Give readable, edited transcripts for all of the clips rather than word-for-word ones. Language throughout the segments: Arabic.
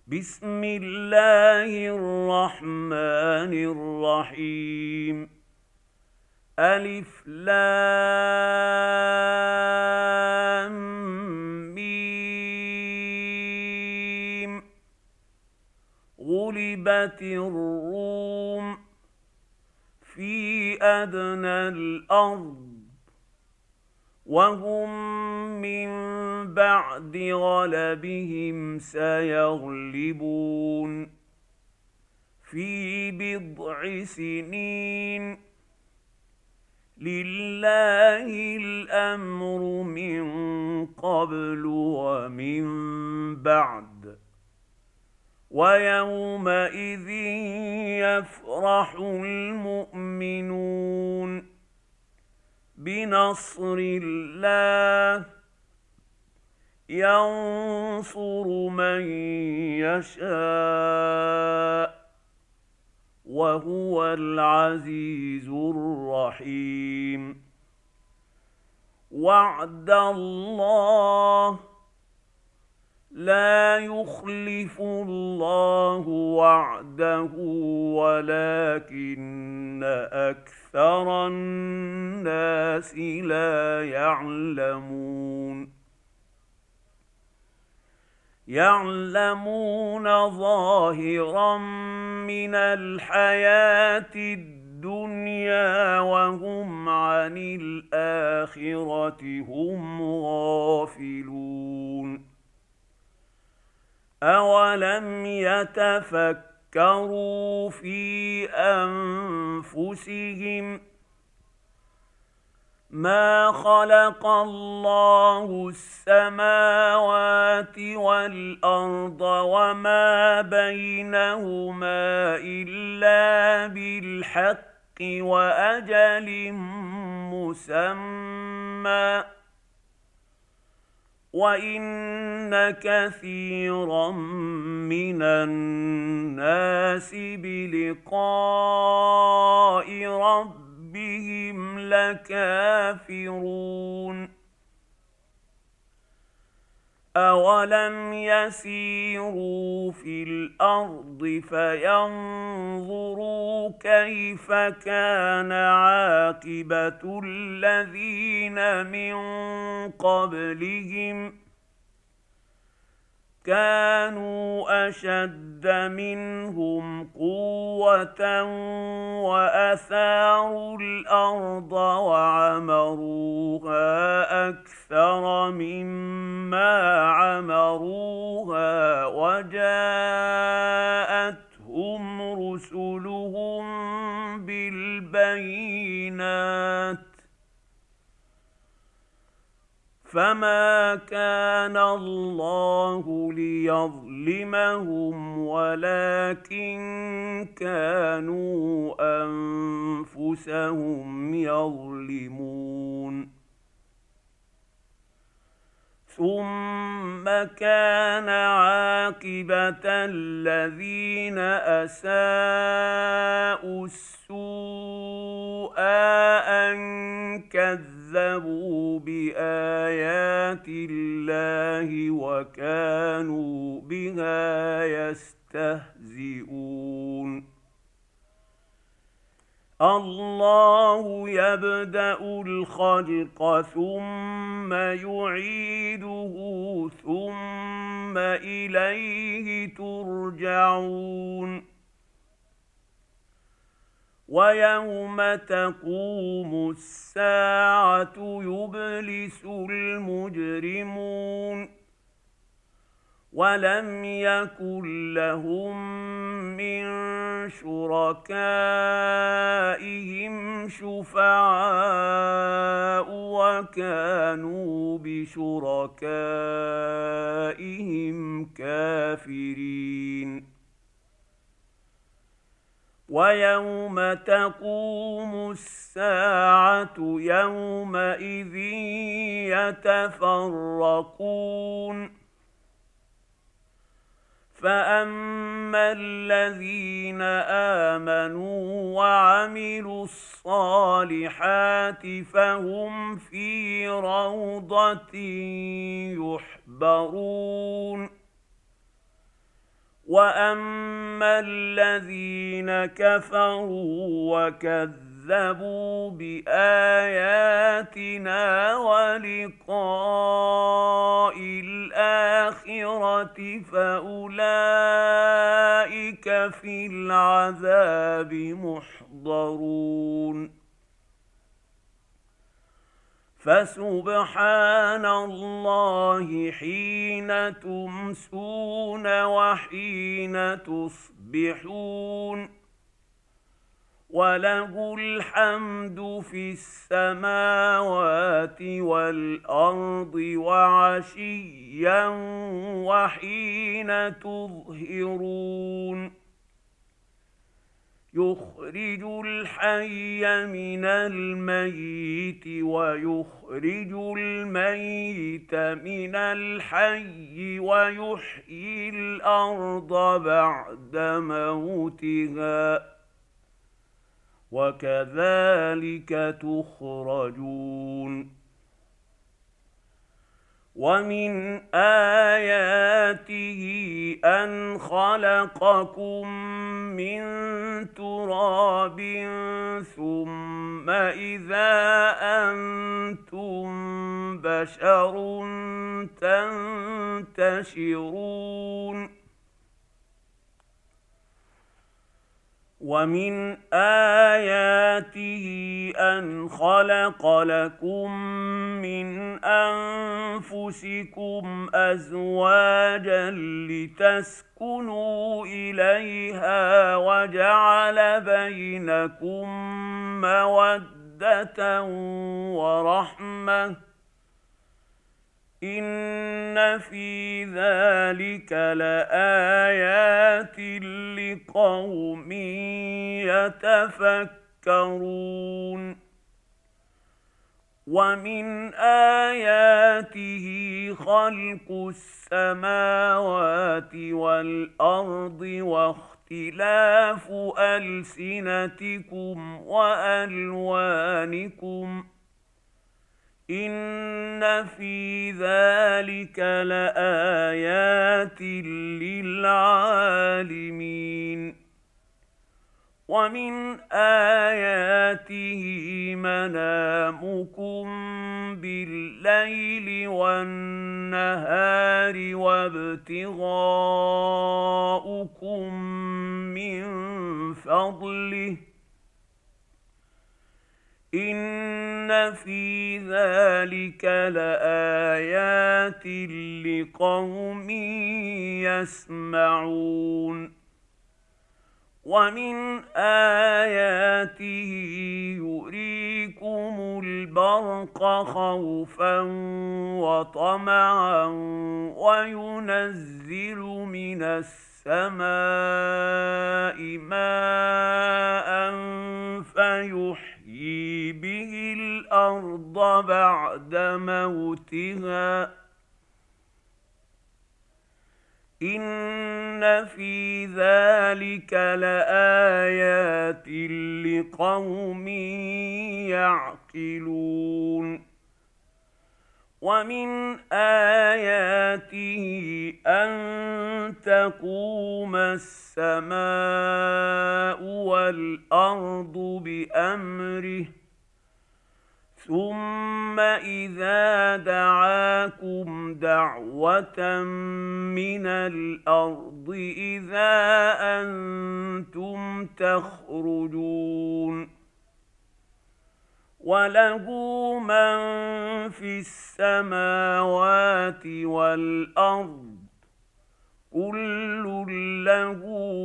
بسم الله الرحمن الرحيم. ألف لام ميم. غلبت الروم في أدنى الأرض وهم من بعد غلبهم سيغلبون في بضع سنين. لله الأمر من قبل ومن بعد ويومئذ يفرح المؤمنون بنصر الله ينصر من يشاء وهو العزيز الرحيم. وعد الله لا يخلف الله وعده ولكن أكثر الناس لا يعلمون ظاهرا من الحياة الدنيا وهم عن الآخرة هم غافلون. أولم يتفكروا في أنفسهم ما خلق الله السماوات والأرض وما بينهما إلا بالحق وأجل مسمى وإن كثيرا من الناس بلقاء ربهم لكافرون. أولم يسيروا في الأرض فينظروا كيف كان عاقبة الذين من قبلهم كانوا أشد منهم قوة وأثاروا الأرض وعمروها أكثر مما عمروها وجاءتهم رسلهم بالبينات فما كان الله ليظلمهم ولكن كانوا أنفسهم يظلمون. ثم كان عاقبة الذين أساءوا السوء أن كذبوا بآيات الله وكانوا بها يستهزئون. الله يبدأ الخلق ثم يعيده ثم إليه ترجعون. ويوم تقوم الساعة يبلس المجرمون ولم يكن لهم من شركائهم شفعاء وكانوا بشركائهم كافرين. ويوم تقوم الساعة يومئذ يتفرقون فأما الذين آمنوا وعملوا الصالحات فهم في روضة يحبرون وأما الذين كفروا وكذبوا بآياتنا ولقاء الآخرة فأولئك في العذاب محضرون. فسبحان الله حين تمسون وحين تصبحون، وله الحمد في السماوات والأرض وعشيا وحين تظهرون. يخرج الحي من الميت ويخرج الميت من الحي ويحيي الأرض بعد موتها، وكذلك تخرجون. ومن آياته أن خلقكم من تراب ثم إذا أنتم بشر تنتشرون. ومن آياته أن خلق لكم من أنفسكم أزواجا لتسكنوا إليها وجعل بينكم مودة ورحمة، إن في ذلك لآيات لقوم يتفكرون. ومن آياته خلق السماوات والأرض واختلاف ألسنتكم وألوانكم، إن في ذلك لآيات للعالمين. ومن آياته منامكم بالليل والنهار وابتغاؤكم من فضله، إن في ذلك لآيات لقوم يسمعون. ومن آياته يريكم البرق خوفا وطمعا وينزل من السماء ماء فيحيي به الأرض بعد موتها، إن في ذلك لآيات لقوم يعقلون. ومن آياته أن تقوم السماء والأرض بأمره، ثم إذا دعاكم دعوة من الأرض إذا أنتم تخرجون. وله من في السماوات والأرض كل له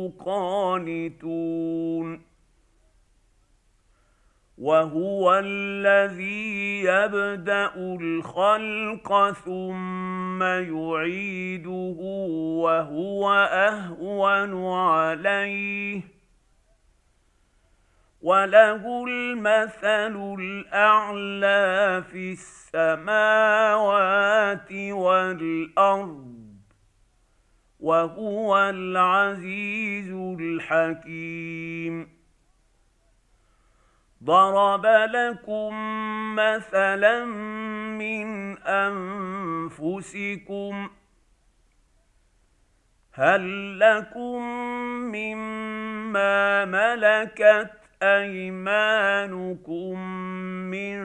قانتون. وهو الذي يبدأ الخلق ثم يعيده وهو أهون عليه، وله المثل الأعلى في السماوات والأرض، وهو العزيز الحكيم. ضرب لكم مثلا من أنفسكم، هل لكم مما ملكت أيمانكم من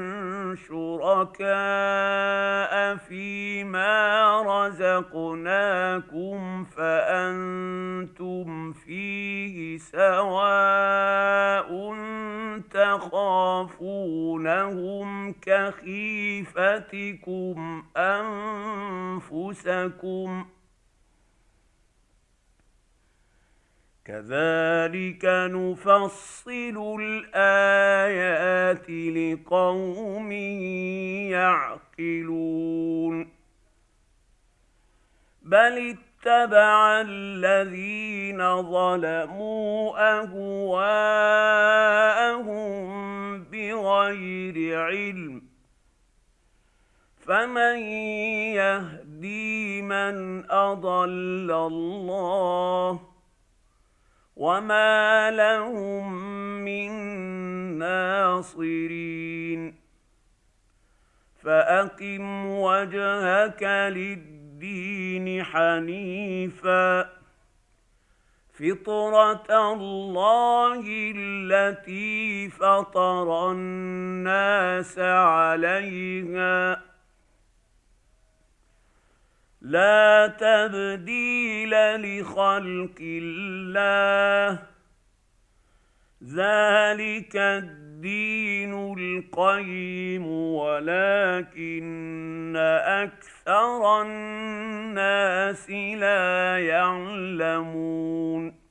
شركاء فيما رزقناكم فأنتم فيه سواء تخافونهم كخيفتكم أنفسكم كذلك نفصل الآيات لقوم يعقلون بل اتبع الذين ظلموا أهواءهم بغير علم فمن يهدي من أضل الله وما لهم من ناصرين فأقم وجهك للدين حنيفا فطرة الله التي فطر الناس عليها لا تبديل لخلق الله ذلك الدين القيم ولكن أكثر الناس لا يعلمون